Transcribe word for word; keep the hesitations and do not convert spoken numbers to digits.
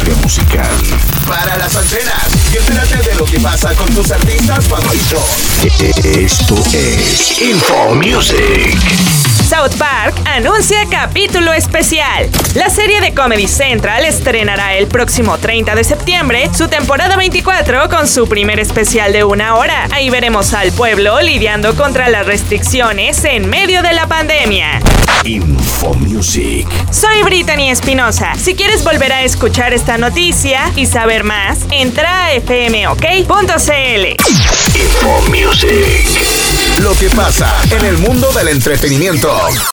industria musical. Para las antenas y entérate de lo que pasa con tus artistas favoritos. Esto es Info Music. South Park anuncia capítulo especial. La serie de Comedy Central estrenará el próximo treinta de septiembre su temporada veinticuatro con su primer especial de una hora. Ahí veremos al pueblo lidiando contra las restricciones en medio de la pandemia. Info Music. Soy Brittany Espinosa. Si quieres volver a escuchar esta noticia y saber más, entra a f m o k punto c l. Info Music. Lo que pasa en el mundo del entretenimiento.